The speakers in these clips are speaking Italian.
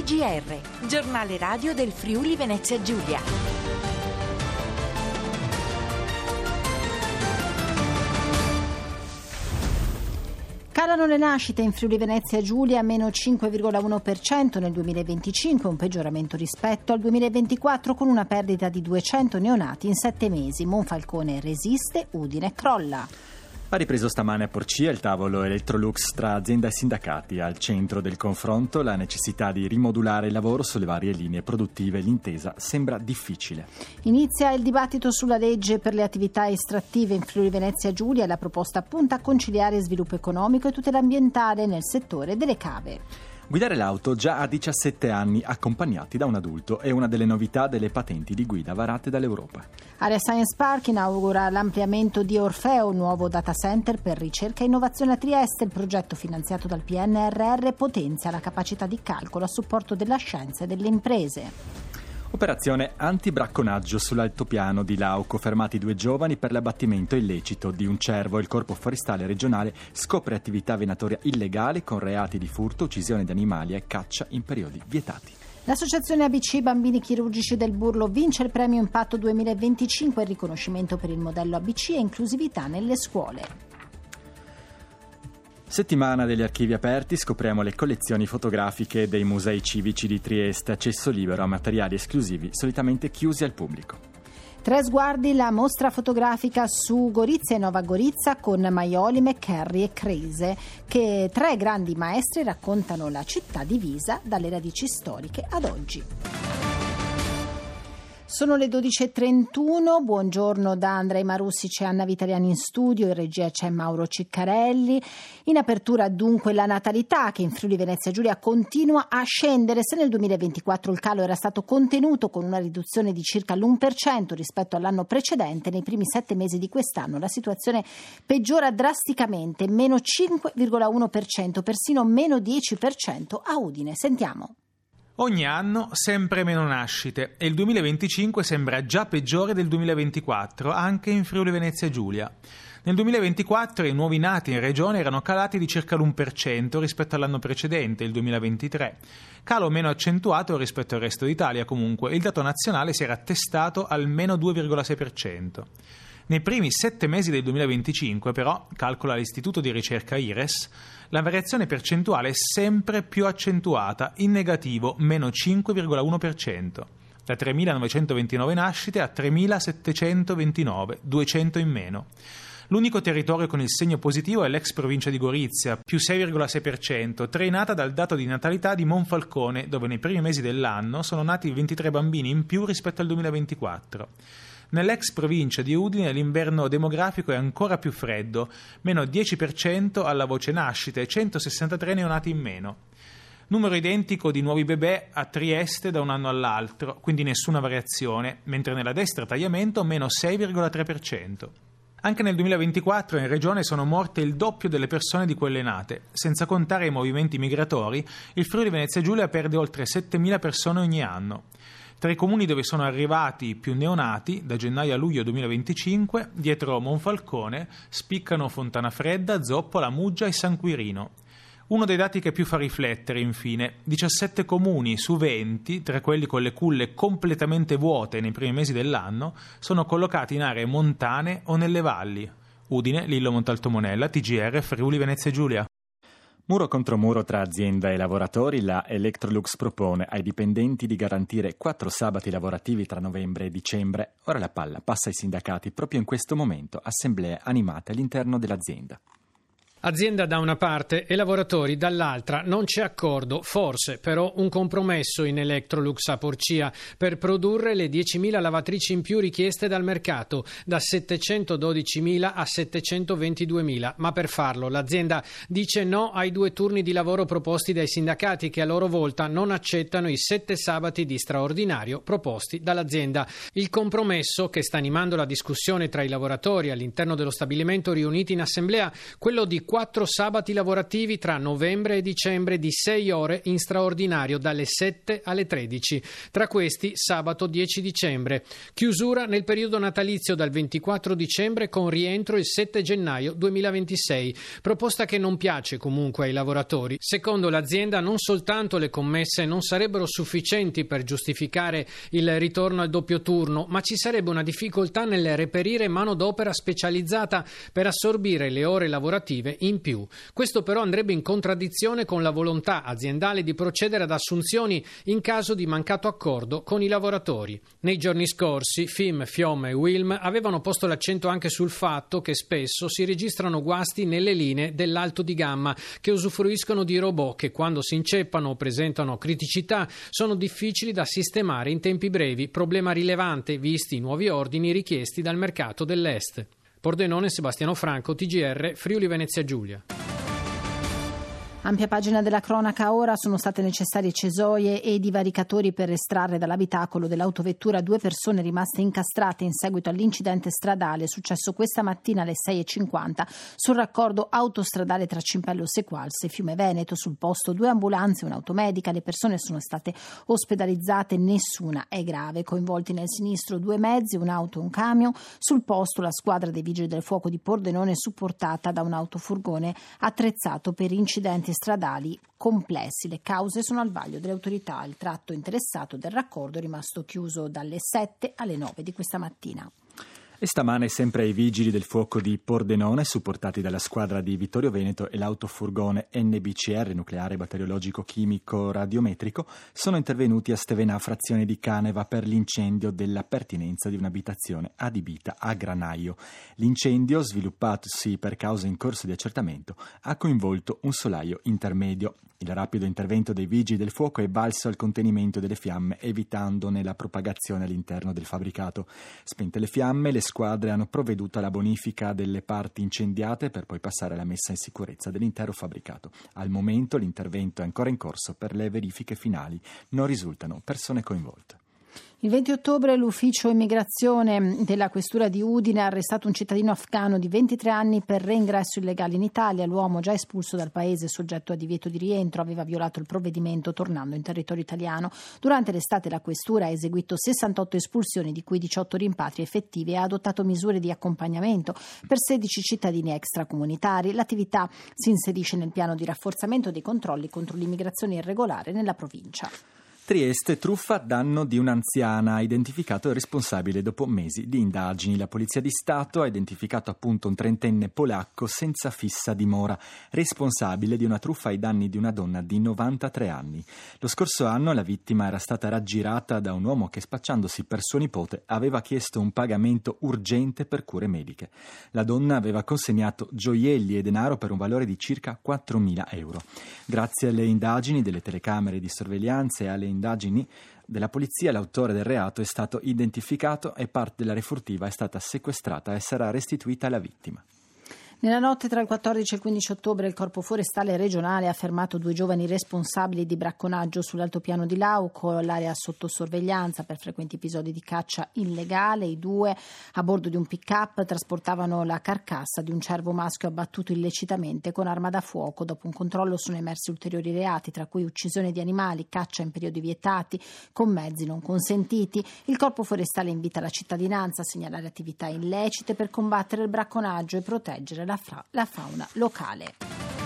TGR, giornale radio del Friuli Venezia Giulia. Calano le nascite in Friuli Venezia Giulia, meno 5,1% nel 2025, un peggioramento rispetto al 2024 con una perdita di 200 neonati in 7 mesi. Monfalcone resiste, Udine crolla. Ha ripreso stamane a Porcia il tavolo Electrolux tra azienda e sindacati. Al centro del confronto la necessità di rimodulare il lavoro sulle varie linee produttive. L'intesa sembra difficile. Inizia il dibattito sulla legge per le attività estrattive in Friuli Venezia Giulia. La proposta punta a conciliare sviluppo economico e tutela ambientale nel settore delle cave. Guidare l'auto già a 17 anni accompagnati da un adulto è una delle novità delle patenti di guida varate dall'Europa. Area Science Park inaugura l'ampliamento di Orfeo, un nuovo data center per ricerca e innovazione a Trieste. Il progetto finanziato dal PNRR potenzia la capacità di calcolo a supporto della scienza e delle imprese. Operazione antibracconaggio sull'altopiano di Lauco. Fermati 2 giovani per l'abbattimento illecito di un cervo. Il Corpo Forestale regionale scopre attività venatoria illegale con reati di furto, uccisione di animali e caccia in periodi vietati. L'associazione ABC Bambini Chirurgici del Burlo vince il premio Impatto 2025, il riconoscimento per il modello ABC e inclusività nelle scuole. Settimana degli archivi aperti, scopriamo le collezioni fotografiche dei musei civici di Trieste, accesso libero a materiali esclusivi solitamente chiusi al pubblico. 3 sguardi, la mostra fotografica su Gorizia e Nova Gorizia con Maioli, McCarry e Crese, che 3 grandi maestri raccontano la città divisa dalle radici storiche ad oggi. Sono le 12.31, buongiorno da Andrei Marussic e Anna Vitaliani in studio, in regia c'è Mauro Ciccarelli. In apertura dunque la natalità che in Friuli Venezia Giulia continua a scendere. Se nel 2024 il calo era stato contenuto con una riduzione di circa l'1% rispetto all'anno precedente, nei primi 7 mesi di quest'anno la situazione peggiora drasticamente, meno 5,1%, persino meno 10% a Udine. Sentiamo. Ogni anno sempre meno nascite e il 2025 sembra già peggiore del 2024 anche in Friuli Venezia Giulia. Nel 2024 i nuovi nati in regione erano calati di circa l'1% rispetto all'anno precedente, il 2023. Calo meno accentuato rispetto al resto d'Italia comunque, il dato nazionale si era attestato al meno 2,6%. Nei primi 7 mesi del 2025, però, calcola l'Istituto di ricerca IRES, la variazione percentuale è sempre più accentuata, in negativo, meno 5,1%, da 3.929 nascite a 3.729, 200 in meno. L'unico territorio con il segno positivo è l'ex provincia di Gorizia, più 6,6%, trainata dal dato di natalità di Monfalcone, dove nei primi mesi dell'anno sono nati 23 bambini in più rispetto al 2024. Nell'ex provincia di Udine l'inverno demografico è ancora più freddo, meno 10% alla voce nascite e 163 neonati in meno. Numero identico di nuovi bebè a Trieste da un anno all'altro, quindi nessuna variazione, mentre nella destra tagliamento meno 6,3%. Anche nel 2024 in regione sono morte il doppio delle persone di quelle nate. Senza contare i movimenti migratori, il Friuli Venezia Giulia perde oltre 7.000 persone ogni anno. Tra i comuni dove sono arrivati più neonati, da gennaio a luglio 2025, dietro Monfalcone, spiccano Fontanafredda, Zoppola, Muggia e San Quirino. Uno dei dati che più fa riflettere, infine, 17 comuni su 20, tra quelli con le culle completamente vuote nei primi mesi dell'anno, sono collocati in aree montane o nelle valli. Udine, Lillo Montalto Monella, TGR, Friuli Venezia Giulia. Muro contro muro tra azienda e lavoratori, la Electrolux propone ai dipendenti di garantire 4 sabati lavorativi tra novembre e dicembre. Ora la palla passa ai sindacati proprio in questo momento, assemblee animate all'interno dell'azienda. Azienda da una parte e lavoratori dall'altra, non c'è accordo, forse però un compromesso in Electrolux a Porcia per produrre le 10.000 lavatrici in più richieste dal mercato, da 712.000 a 722.000, ma per farlo l'azienda dice no ai 2 turni di lavoro proposti dai sindacati che a loro volta non accettano i 7 sabati di straordinario proposti dall'azienda. Il compromesso che sta animando la discussione tra i lavoratori all'interno dello stabilimento riuniti in assemblea, quello di 4 sabati lavorativi tra novembre e dicembre di 6 ore in straordinario dalle 7 alle 13. Tra questi sabato 10 dicembre. Chiusura nel periodo natalizio dal 24 dicembre con rientro il 7 gennaio 2026. Proposta che non piace comunque ai lavoratori. Secondo l'azienda non soltanto le commesse non sarebbero sufficienti per giustificare il ritorno al doppio turno, ma ci sarebbe una difficoltà nel reperire manodopera specializzata per assorbire le ore lavorative in più. Questo però andrebbe in contraddizione con la volontà aziendale di procedere ad assunzioni in caso di mancato accordo con i lavoratori. Nei giorni scorsi FIM, FIOM e WILM avevano posto l'accento anche sul fatto che spesso si registrano guasti nelle linee dell'alto di gamma che usufruiscono di robot che quando si inceppano o presentano criticità sono difficili da sistemare in tempi brevi, problema rilevante visti i nuovi ordini richiesti dal mercato dell'Est. Pordenone, Sebastiano Franco, TGR, Friuli Venezia Giulia. Ampia pagina della cronaca ora. Sono state necessarie cesoie e divaricatori per estrarre dall'abitacolo dell'autovettura 2 persone rimaste incastrate in seguito all'incidente stradale successo questa mattina alle 6:50 sul raccordo autostradale tra Cimpello Sequalse e Fiume Veneto. Sul posto 2 ambulanze e un'automedica. Le persone sono state ospedalizzate, nessuna è grave. Coinvolti nel sinistro 2 mezzi, un'auto e un camion. Sul posto la squadra dei vigili del fuoco di Pordenone supportata da un autofurgone attrezzato per incidenti stradali complessi. Le cause sono al vaglio delle autorità. Il tratto interessato del raccordo è rimasto chiuso dalle 7 alle 9 di questa mattina. E stamane sempre i vigili del fuoco di Pordenone, supportati dalla squadra di Vittorio Veneto e l'autofurgone NBCR, nucleare batteriologico chimico radiometrico, sono intervenuti a Stevenà, frazione di Caneva, per l'incendio della pertinenza di un'abitazione adibita a granaio. L'incendio, sviluppatosi per cause in corso di accertamento, ha coinvolto un solaio intermedio. Il rapido intervento dei vigili del fuoco è valso al contenimento delle fiamme, evitandone la propagazione all'interno del fabbricato. Spente le fiamme, le squadre hanno provveduto alla bonifica delle parti incendiate per poi passare alla messa in sicurezza dell'intero fabbricato. Al momento l'intervento è ancora in corso per le verifiche finali. Non risultano persone coinvolte. Il 20 ottobre l'ufficio immigrazione della questura di Udine ha arrestato un cittadino afghano di 23 anni per reingresso illegale in Italia. L'uomo, già espulso dal paese soggetto a divieto di rientro, aveva violato il provvedimento tornando in territorio italiano. Durante l'estate la questura ha eseguito 68 espulsioni, di cui 18 rimpatri effettivi, e ha adottato misure di accompagnamento per 16 cittadini extracomunitari. L'attività si inserisce nel piano di rafforzamento dei controlli contro l'immigrazione irregolare nella provincia. Trieste, truffa a danno di un'anziana, ha identificato il responsabile dopo mesi di indagini. La Polizia di Stato ha identificato appunto un 30enne polacco senza fissa dimora, responsabile di una truffa ai danni di una donna di 93 anni. Lo scorso anno la vittima era stata raggirata da un uomo che, spacciandosi per suo nipote, aveva chiesto un pagamento urgente per cure mediche. La donna aveva consegnato gioielli e denaro per un valore di circa 4.000 euro. Grazie alle indagini delle telecamere di sorveglianza e alle indagini della polizia, l'autore del reato è stato identificato e parte della refurtiva è stata sequestrata e sarà restituita alla vittima. Nella notte tra il 14 e il 15 ottobre il Corpo Forestale regionale ha fermato 2 giovani responsabili di bracconaggio sull'altopiano di Lauco, l'area sotto sorveglianza per frequenti episodi di caccia illegale. I 2, a bordo di un pick-up, trasportavano la carcassa di un cervo maschio abbattuto illecitamente con arma da fuoco. Dopo un controllo sono emersi ulteriori reati, tra cui uccisione di animali, caccia in periodi vietati, con mezzi non consentiti. Il Corpo Forestale invita la cittadinanza a segnalare attività illecite per combattere il bracconaggio e proteggere la fauna locale.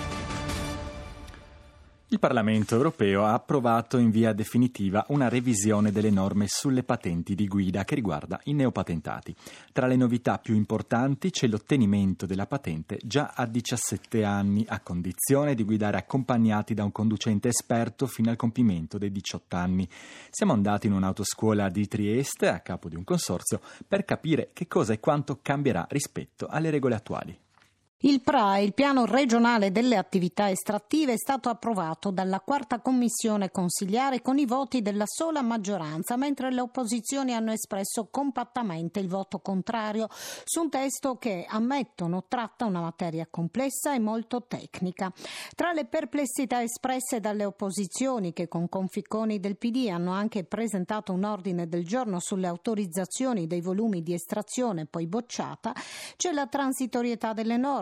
Il Parlamento europeo ha approvato in via definitiva una revisione delle norme sulle patenti di guida che riguarda i neopatentati. Tra le novità più importanti c'è l'ottenimento della patente già a 17 anni, a condizione di guidare accompagnati da un conducente esperto fino al compimento dei 18 anni. Siamo andati in un'autoscuola di Trieste, a capo di un consorzio, per capire che cosa e quanto cambierà rispetto alle regole attuali. Il PRA, il piano regionale delle attività estrattive, è stato approvato dalla 4ª commissione consiliare con i voti della sola maggioranza, mentre le opposizioni hanno espresso compattamente il voto contrario su un testo che, ammettono, tratta una materia complessa e molto tecnica. Tra le perplessità espresse dalle opposizioni, che con conficconi del PD hanno anche presentato un ordine del giorno sulle autorizzazioni dei volumi di estrazione poi bocciata, c'è la transitorietà delle norme,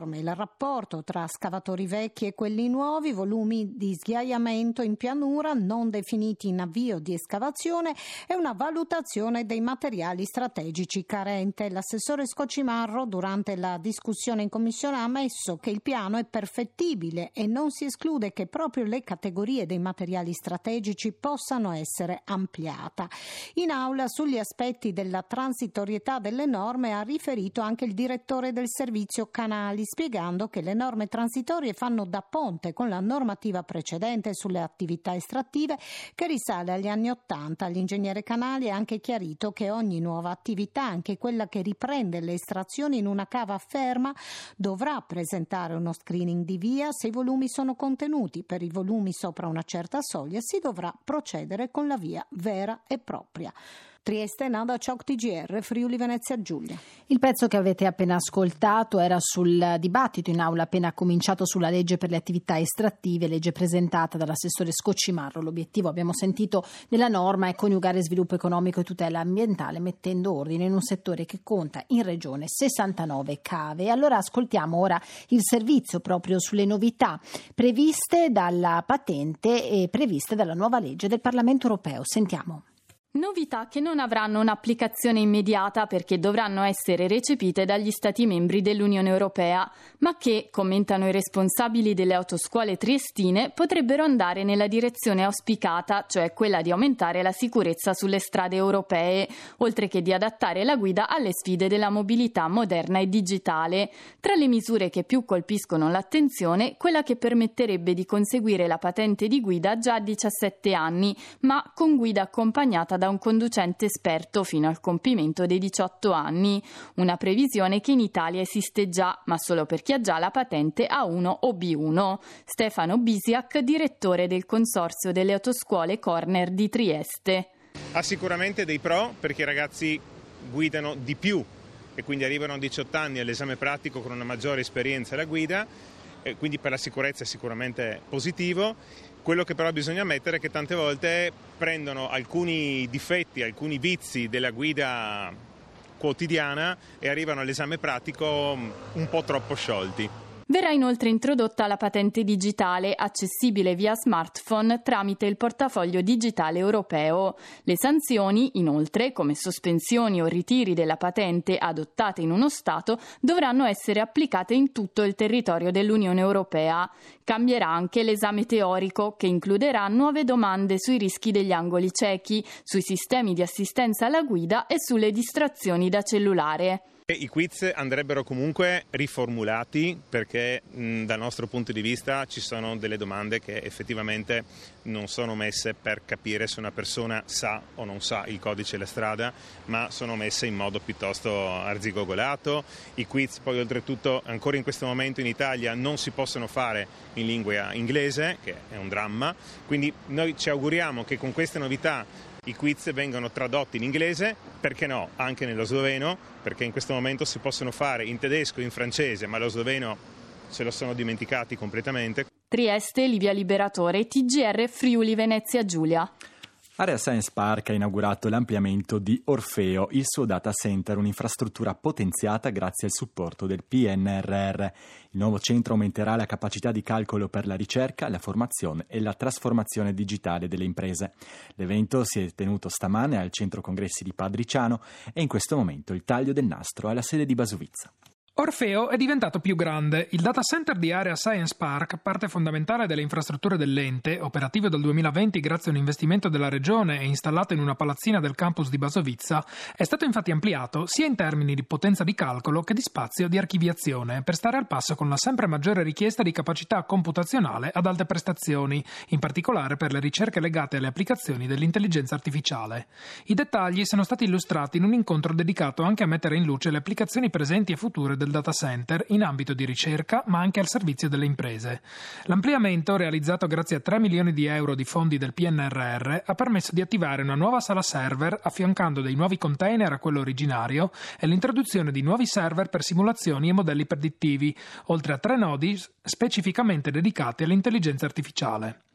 norme, il rapporto tra scavatori vecchi e quelli nuovi, volumi di sghiaiamento in pianura non definiti in avvio di escavazione e una valutazione dei materiali strategici carente. L'assessore Scocimarro durante la discussione in commissione ha ammesso che il piano è perfettibile e non si esclude che proprio le categorie dei materiali strategici possano essere ampliata. In aula sugli aspetti della transitorietà delle norme ha riferito anche il direttore del servizio canali, spiegando che le norme transitorie fanno da ponte con la normativa precedente sulle attività estrattive che risale agli anni '80. L'ingegnere Canali ha anche chiarito che ogni nuova attività, anche quella che riprende le estrazioni in una cava ferma, dovrà presentare uno screening di via. Se i volumi sono contenuti, per i volumi sopra una certa soglia si dovrà procedere con la via vera e propria. Trieste, Nada Ciocc, TGR, Friuli Venezia Giulia. Il pezzo che avete appena ascoltato era sul dibattito in aula appena cominciato sulla legge per le attività estrattive, legge presentata dall'assessore Scocimarro. L'obiettivo, abbiamo sentito, della norma è coniugare sviluppo economico e tutela ambientale, mettendo ordine in un settore che conta in regione 69 cave. Allora ascoltiamo ora il servizio proprio sulle novità previste dalla patente e previste dalla nuova legge del Parlamento europeo. Sentiamo. Novità che non avranno un'applicazione immediata perché dovranno essere recepite dagli Stati membri dell'Unione Europea, ma che, commentano i responsabili delle autoscuole triestine, potrebbero andare nella direzione auspicata, cioè quella di aumentare la sicurezza sulle strade europee, oltre che di adattare la guida alle sfide della mobilità moderna e digitale. Tra le misure che più colpiscono l'attenzione, quella che permetterebbe di conseguire la patente di guida già a 17 anni, ma con guida accompagnata da un conducente esperto fino al compimento dei 18 anni. Una previsione che in Italia esiste già, ma solo per chi ha già la patente A1 o B1. Stefano Bisiak, direttore del Consorzio delle Autoscuole Corner di Trieste. Ha sicuramente dei pro perché i ragazzi guidano di più e quindi arrivano a 18 anni all'esame pratico con una maggiore esperienza alla guida, e quindi per la sicurezza è sicuramente positivo. Quello che però bisogna ammettere è che tante volte prendono alcuni difetti, alcuni vizi della guida quotidiana e arrivano all'esame pratico un po' troppo sciolti. Verrà inoltre introdotta la patente digitale, accessibile via smartphone tramite il portafoglio digitale europeo. Le sanzioni, inoltre, come sospensioni o ritiri della patente adottate in uno Stato, dovranno essere applicate in tutto il territorio dell'Unione Europea. Cambierà anche l'esame teorico, che includerà nuove domande sui rischi degli angoli ciechi, sui sistemi di assistenza alla guida e sulle distrazioni da cellulare. I quiz andrebbero comunque riformulati perché dal nostro punto di vista ci sono delle domande che effettivamente non sono messe per capire se una persona sa o non sa il codice della strada, ma sono messe in modo piuttosto arzigogolato. I quiz poi oltretutto ancora in questo momento in Italia non si possono fare in lingua inglese, che è un dramma, quindi noi ci auguriamo che con queste novità i quiz vengano tradotti in inglese, perché no, anche nello sloveno, perché in questo momento si possono fare in tedesco e in francese, ma lo sloveno se lo sono dimenticati completamente. Trieste, Livia Liberatore, TGR Friuli Venezia Giulia. Area Science Park ha inaugurato l'ampliamento di Orfeo, il suo data center, un'infrastruttura potenziata grazie al supporto del PNRR. Il nuovo centro aumenterà la capacità di calcolo per la ricerca, la formazione e la trasformazione digitale delle imprese. L'evento si è tenuto stamane al Centro Congressi di Padriciano e in questo momento il taglio del nastro alla sede di Basovizza. Orfeo è diventato più grande. Il data center di Area Science Park, parte fondamentale delle infrastrutture dell'ente, operativo dal 2020 grazie a un investimento della regione e installato in una palazzina del campus di Basovizza, è stato infatti ampliato sia in termini di potenza di calcolo che di spazio di archiviazione, per stare al passo con la sempre maggiore richiesta di capacità computazionale ad alte prestazioni, in particolare per le ricerche legate alle applicazioni dell'intelligenza artificiale. I dettagli sono stati illustrati in un incontro dedicato anche a mettere in luce le applicazioni presenti e future del data center in ambito di ricerca, ma anche al servizio delle imprese. L'ampliamento, realizzato grazie a 3 milioni di euro di fondi del PNRR, ha permesso di attivare una nuova sala server affiancando dei nuovi container a quello originario e l'introduzione di nuovi server per simulazioni e modelli predittivi, oltre a 3 nodi specificamente dedicati all'intelligenza artificiale.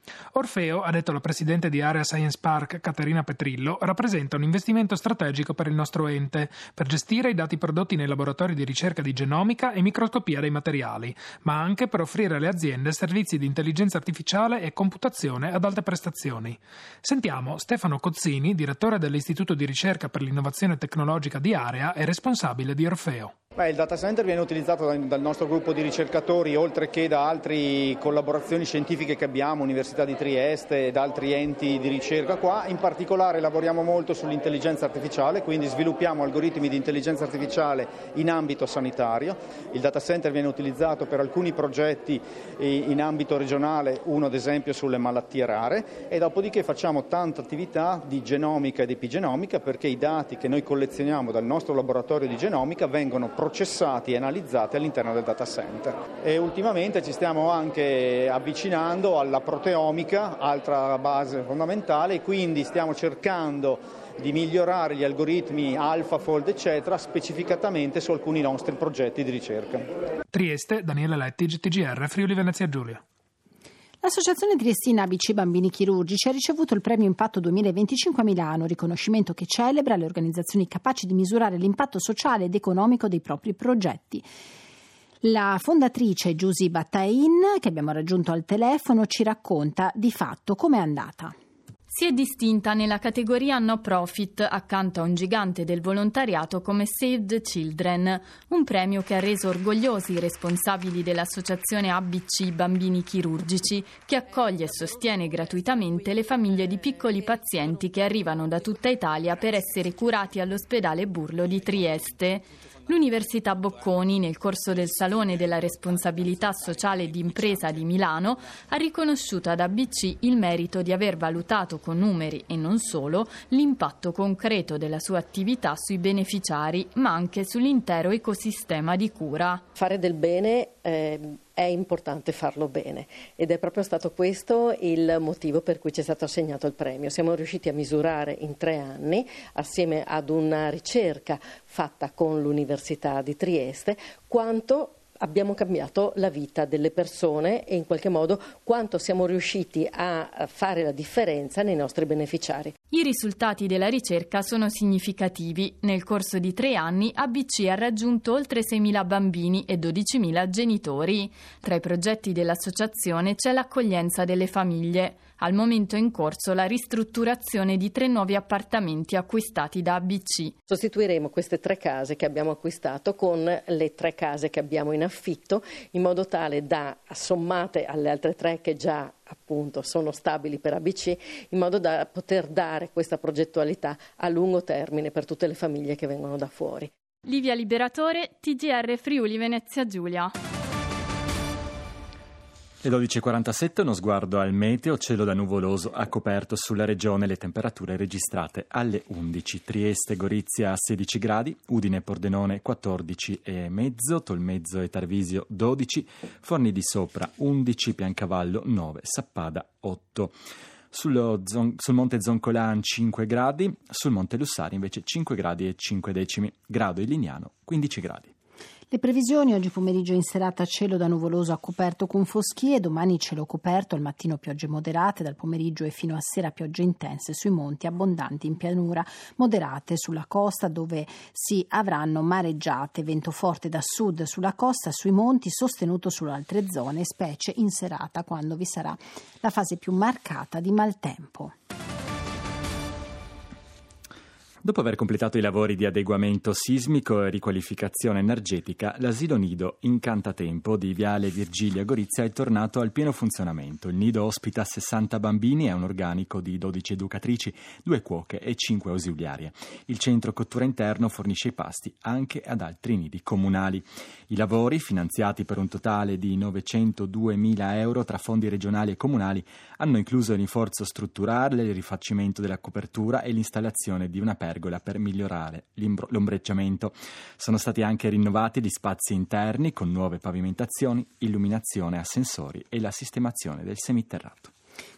Orfeo, ha detto la presidente di Area Science Park Caterina Petrillo, rappresenta un investimento strategico per il nostro ente, per gestire i dati prodotti nei laboratori di ricerca di genomica e microscopia dei materiali, ma anche per offrire alle aziende servizi di intelligenza artificiale e computazione ad alte prestazioni. Sentiamo Stefano Cozzini, direttore dell'Istituto di ricerca per l'innovazione tecnologica di Area e responsabile di Orfeo. Il data center viene utilizzato dal nostro gruppo di ricercatori, oltre che da altre collaborazioni scientifiche che abbiamo, Università di Trieste ed altri enti di ricerca qua. In particolare lavoriamo molto sull'intelligenza artificiale, quindi sviluppiamo algoritmi di intelligenza artificiale in ambito sanitario. Il data center viene utilizzato per alcuni progetti in ambito regionale, uno ad esempio sulle malattie rare, e dopodiché facciamo tanta attività di genomica ed epigenomica, perché i dati che noi collezioniamo dal nostro laboratorio di genomica vengono processati e analizzati all'interno del data center. E ultimamente ci stiamo anche avvicinando alla proteomica, altra base fondamentale, e quindi stiamo cercando di migliorare gli algoritmi AlphaFold eccetera specificatamente su alcuni nostri progetti di ricerca. Trieste, Daniele Lettig, TGR, Friuli Venezia Giulia. L'Associazione Triestina ABC Bambini Chirurgici ha ricevuto il Premio Impatto 2025 a Milano, riconoscimento che celebra le organizzazioni capaci di misurare l'impatto sociale ed economico dei propri progetti. La fondatrice Giusy Batain, che abbiamo raggiunto al telefono, ci racconta di fatto com'è andata. Si è distinta nella categoria no profit accanto a un gigante del volontariato come Save the Children, un premio che ha reso orgogliosi i responsabili dell'associazione ABC Bambini Chirurgici, che accoglie e sostiene gratuitamente le famiglie di piccoli pazienti che arrivano da tutta Italia per essere curati all'ospedale Burlo di Trieste. L'Università Bocconi, nel corso del Salone della Responsabilità Sociale d'Impresa di Milano, ha riconosciuto ad ABC il merito di aver valutato con numeri e non solo l'impatto concreto della sua attività sui beneficiari, ma anche sull'intero ecosistema di cura. Fare del bene è importante farlo bene ed è proprio stato questo il motivo per cui ci è stato assegnato il premio. Siamo riusciti a misurare in 3 anni, assieme ad una ricerca fatta con l'Università di Trieste, quanto abbiamo cambiato la vita delle persone e in qualche modo quanto siamo riusciti a fare la differenza nei nostri beneficiari. I risultati della ricerca sono significativi. Nel corso di 3 anni ABC ha raggiunto oltre 6.000 bambini e 12.000 genitori. Tra i progetti dell'associazione c'è l'accoglienza delle famiglie. Al momento è in corso la ristrutturazione di 3 nuovi appartamenti acquistati da ABC. Sostituiremo queste 3 case che abbiamo acquistato con le 3 case che abbiamo in affitto, in modo tale da, sommate alle altre 3 che già appunto sono stabili per ABC, in modo da poter dare questa progettualità a lungo termine per tutte le famiglie che vengono da fuori. Livia Liberatore, TGR Friuli Venezia Giulia. Le 12.47, uno sguardo al meteo, cielo da nuvoloso ha coperto sulla regione, le temperature registrate alle 11. Trieste, Gorizia 16 gradi, Udine e Pordenone 14,5, Tolmezzo e Tarvisio 12, Forni di Sopra 11, Piancavallo 9, Sappada 8. Sul Monte Zoncolan 5 gradi, sul Monte Lussari invece 5 gradi e 5 decimi, grado in Lignano 15 gradi. Le previsioni: oggi pomeriggio in serata cielo da nuvoloso a coperto con foschie, domani cielo coperto, al mattino piogge moderate, dal pomeriggio e fino a sera piogge intense sui monti, abbondanti in pianura, moderate sulla costa dove si avranno mareggiate, vento forte da sud sulla costa, sui monti, sostenuto su altre zone, specie in serata quando vi sarà la fase più marcata di maltempo. Dopo aver completato i lavori di adeguamento sismico e riqualificazione energetica, l'asilo nido Incantatempo di Viale Virgilia Gorizia è tornato al pieno funzionamento. Il nido ospita 60 bambini e un organico di 12 educatrici, 2 cuoche e 5 ausiliarie. Il centro cottura interno fornisce i pasti anche ad altri nidi comunali. I lavori, finanziati per un totale di 902.000 euro tra fondi regionali e comunali, hanno incluso il rinforzo strutturale, il rifacimento della copertura e l'installazione di una pergola per migliorare l'ombreggiamento. Sono stati anche rinnovati gli spazi interni con nuove pavimentazioni, illuminazione a sensori e la sistemazione del seminterrato.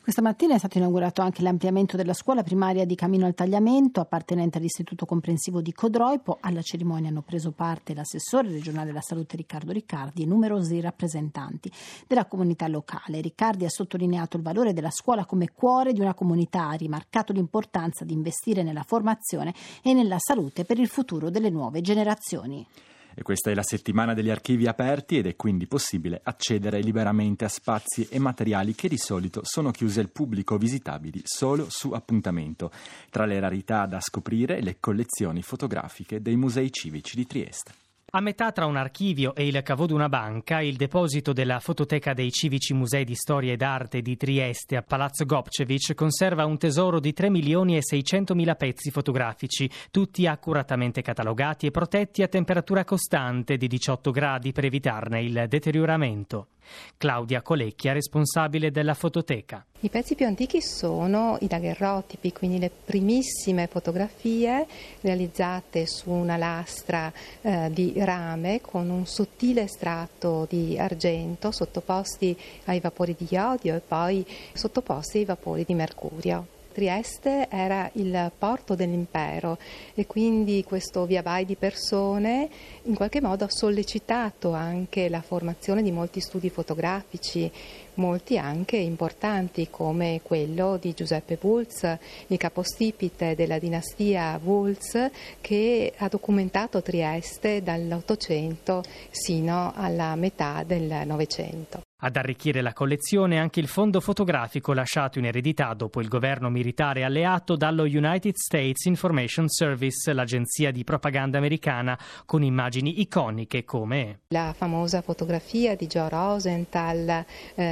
Questa mattina è stato inaugurato anche l'ampliamento della scuola primaria di Camino al Tagliamento, appartenente all'Istituto Comprensivo di Codroipo. Alla cerimonia hanno preso parte l'assessore regionale della salute Riccardo Riccardi e numerosi rappresentanti della comunità locale. Riccardi ha sottolineato il valore della scuola come cuore di una comunità, ha rimarcato l'importanza di investire nella formazione e nella salute per il futuro delle nuove generazioni. E questa è la settimana degli archivi aperti ed è quindi possibile accedere liberamente a spazi e materiali che di solito sono chiusi al pubblico, visitabili solo su appuntamento. Tra le rarità da scoprire, le collezioni fotografiche dei musei civici di Trieste. A metà tra un archivio e il cavò d'una banca, il deposito della Fototeca dei Civici Musei di Storia ed Arte di Trieste a Palazzo Gopčević conserva un tesoro di 3.600.000 pezzi fotografici, tutti accuratamente catalogati e protetti a temperatura costante di 18 gradi per evitarne il deterioramento. Claudia Colecchia, responsabile della Fototeca. I pezzi più antichi sono i daguerrotipi, quindi le primissime fotografie realizzate su una lastra di rame con un sottile strato di argento sottoposti ai vapori di iodio e poi sottoposti ai vapori di mercurio. Trieste era il porto dell'impero e quindi questo via vai di persone in qualche modo ha sollecitato anche la formazione di molti studi fotografici, molti anche importanti come quello di Giuseppe Wulz, il capostipite della dinastia Wulz che ha documentato Trieste dall'Ottocento sino alla metà del Novecento. Ad arricchire la collezione anche il fondo fotografico lasciato in eredità dopo il governo militare alleato dallo United States Information Service, l'agenzia di propaganda americana, con immagini iconiche come la famosa fotografia di Joe Rosenthal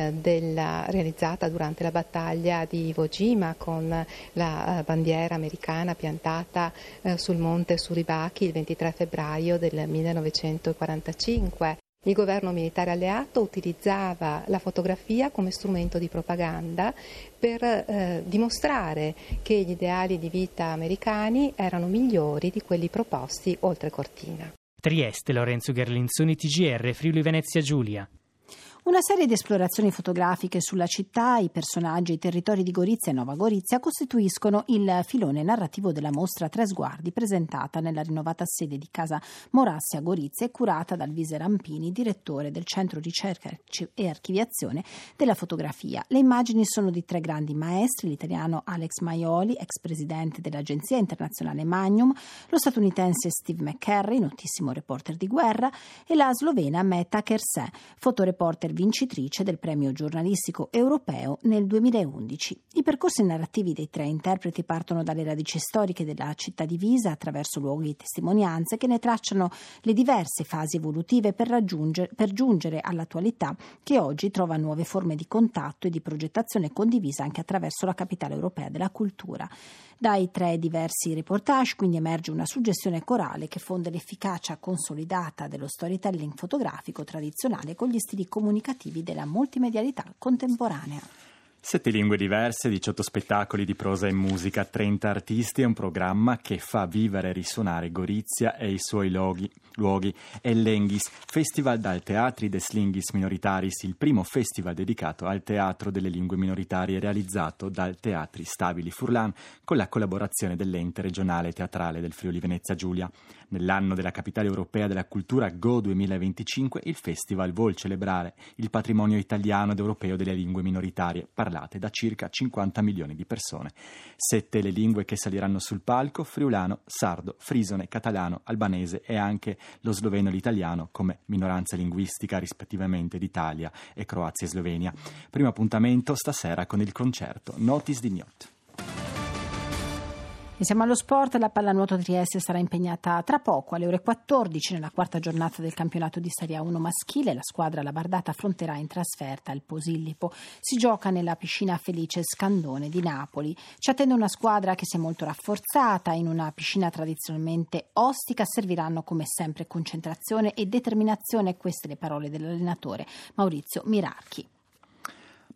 realizzata durante la battaglia di Iwo Jima con la bandiera americana piantata sul monte Suribaki il 23 febbraio del 1945. Il governo militare alleato utilizzava la fotografia come strumento di propaganda per dimostrare che gli ideali di vita americani erano migliori di quelli proposti oltre cortina. Trieste, Lorenzo Gherlinzoni, TGR, Friuli Venezia Giulia. Una serie di esplorazioni fotografiche sulla città, i personaggi e i territori di Gorizia e Nova Gorizia costituiscono il filone narrativo della mostra Tre Sguardi, presentata nella rinnovata sede di Casa Morassi a Gorizia e curata dal Vise Rampini, direttore del Centro Ricerca e Archiviazione della Fotografia. Le immagini sono di tre grandi maestri, l'italiano Alex Maioli, ex presidente dell'agenzia internazionale Magnum, lo statunitense Steve McCurry, notissimo reporter di guerra, e la slovena Meta Kersé, fotoreporter vincitrice del premio giornalistico europeo nel 2011. I percorsi narrativi dei tre interpreti partono dalle radici storiche della città divisa attraverso luoghi e testimonianze che ne tracciano le diverse fasi evolutive per giungere all'attualità che oggi trova nuove forme di contatto e di progettazione condivisa anche attraverso la capitale europea della cultura. Dai tre diversi reportage quindi emerge una suggestione corale che fonde l'efficacia consolidata dello storytelling fotografico tradizionale con gli stili comunicativi della multimedialità contemporanea. 7 lingue diverse, 18 spettacoli di prosa e musica, 30 artisti e un programma che fa vivere e risuonare Gorizia e i suoi luoghi. El Lenghis, Festival dal Teatri des Linguis Minoritaris, il primo festival dedicato al teatro delle lingue minoritarie realizzato dal Teatri Stabili Furlan con la collaborazione dell'ente regionale teatrale del Friuli Venezia Giulia. Nell'anno della Capitale Europea della Cultura Go 2025 il festival vuol celebrare il patrimonio italiano ed europeo delle lingue minoritarie parlate da circa 50 milioni di persone. 7 le lingue che saliranno sul palco: friulano, sardo, frisone, catalano, albanese e anche lo sloveno e l'italiano come minoranza linguistica rispettivamente d'Italia e Croazia e Slovenia. Primo appuntamento stasera con il concerto Notis di Gnot. E siamo allo sport, la pallanuoto Trieste sarà impegnata tra poco alle ore 14 nella quarta giornata del campionato di Serie A1 maschile. La squadra labardata affronterà in trasferta il Posillipo. Si gioca nella piscina Felice Scandone di Napoli. Ci attende una squadra che si è molto rafforzata. In una piscina tradizionalmente ostica serviranno come sempre concentrazione e determinazione. Queste le parole dell'allenatore Maurizio Mirarchi.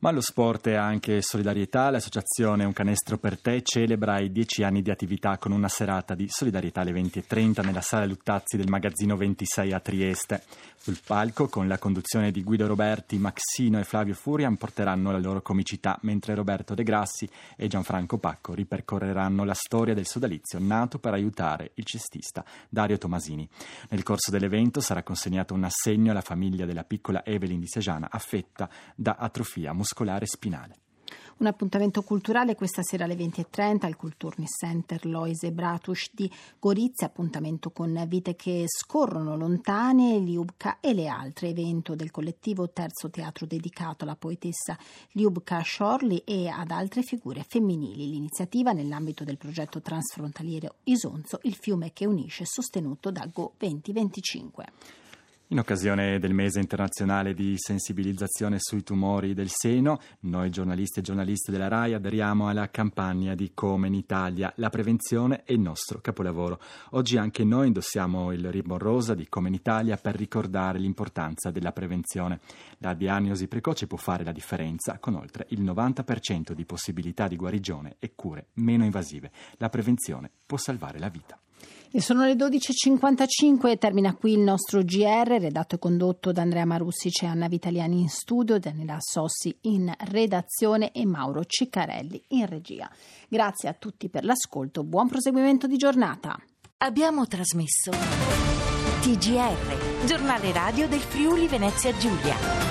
Ma lo sport è anche solidarietà. L'associazione Un Canestro per Te celebra i 10 anni di attività con una serata di solidarietà alle 20:30 nella sala Luttazzi del Magazzino 26 a Trieste. Sul palco, con la conduzione di Guido Roberti, Maxino e Flavio Furian, porteranno la loro comicità, mentre Roberto De Grassi e Gianfranco Pacco ripercorreranno la storia del sodalizio nato per aiutare il cestista Dario Tomasini. Nel corso dell'evento sarà consegnato un assegno alla famiglia della piccola Evelyn di Segiana, affetta da atrofia muscolare spinale. Un appuntamento culturale questa sera alle 20:30 al Kulturni Center Loise Bratuš di Gorizia, appuntamento con Vite che scorrono lontane, Ljubka e le altre, evento del collettivo Terzo Teatro dedicato alla poetessa Ljubka Shorli e ad altre figure femminili. L'iniziativa nell'ambito del progetto transfrontaliero Isonzo, il fiume che unisce, sostenuto da Go 2025. In occasione del mese internazionale di sensibilizzazione sui tumori del seno, noi giornalisti e giornaliste della RAI aderiamo alla campagna di Come in Italia. La prevenzione è il nostro capolavoro. Oggi anche noi indossiamo il ribbon rosa di Come in Italia per ricordare l'importanza della prevenzione. La diagnosi precoce può fare la differenza, con oltre il 90% di possibilità di guarigione e cure meno invasive. La prevenzione può salvare la vita. E sono le 12:55 e termina qui il nostro GR, redatto e condotto da Andrea Marussic e Anna Vitaliani in studio, Daniela Sossi in redazione e Mauro Ciccarelli in regia. Grazie a tutti per l'ascolto, buon proseguimento di giornata. Abbiamo trasmesso TGR, giornale radio del Friuli Venezia Giulia.